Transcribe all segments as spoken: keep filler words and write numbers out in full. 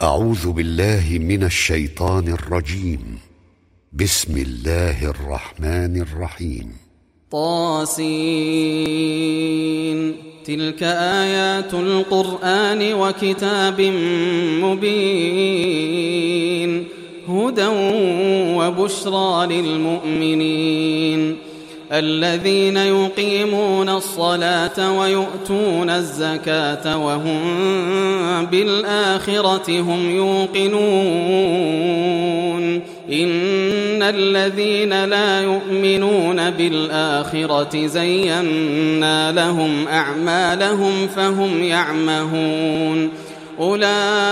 أعوذ بالله من الشيطان الرجيم. بسم الله الرحمن الرحيم. طاسين. تلك آيات القرآن وكتاب مبين، هدى وبشرى للمؤمنين الذين يقيمون الصلاة ويؤتون الزكاة وهم بالآخرة هم يوقنون. إن الذين لا يؤمنون بالآخرة زينا لهم أعمالهم فهم يعمهون. أولئك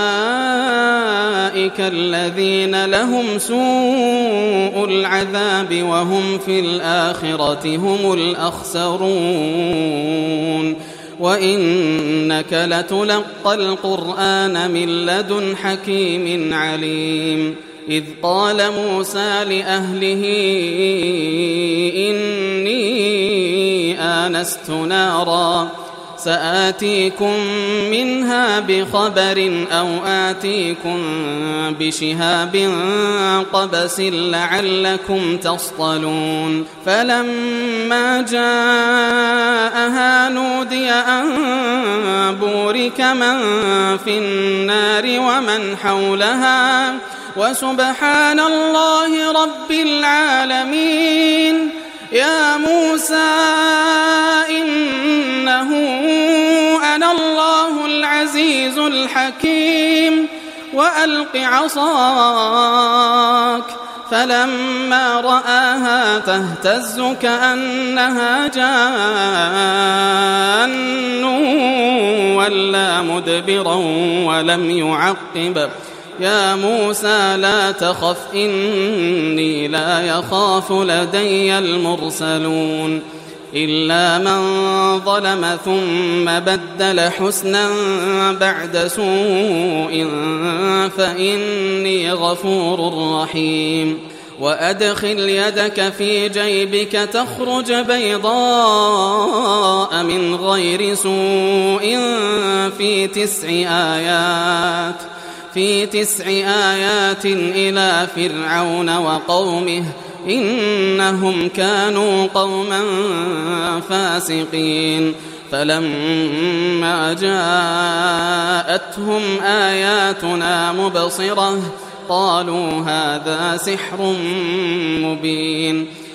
الذين لهم سوء العذاب وهم في الآخرة هم الأخسرون. وإنك لتلقى القرآن من لدن حكيم عليم. إذ قال موسى لأهله إني آنست نارا سآتيكم منها بخبر أو آتيكم بشهاب قبس لعلكم تصطلون. فلما جاءها نودي أن بورك من في النار ومن حولها وسبحان الله رب العالمين. يا موسى إنه أنا الله العزيز الحكيم وألق عصاك. فلما رآها تهتز كأنها جان ولا مدبرا ولم يعقب. يا موسى لا تخف إني لا يخاف لدي المرسلون. إلا من ظلم ثم بدل حسنا بعد سوء فإني غفور رحيم. وأدخل يدك في جيبك تخرج بيضاء من غير سوء في تسع آيات في تسع آيات إلى فرعون وقومه إنهم كانوا قوما فاسقين. فلما جاءتهم آياتنا مبصرة قالوا هذا سحر مبين.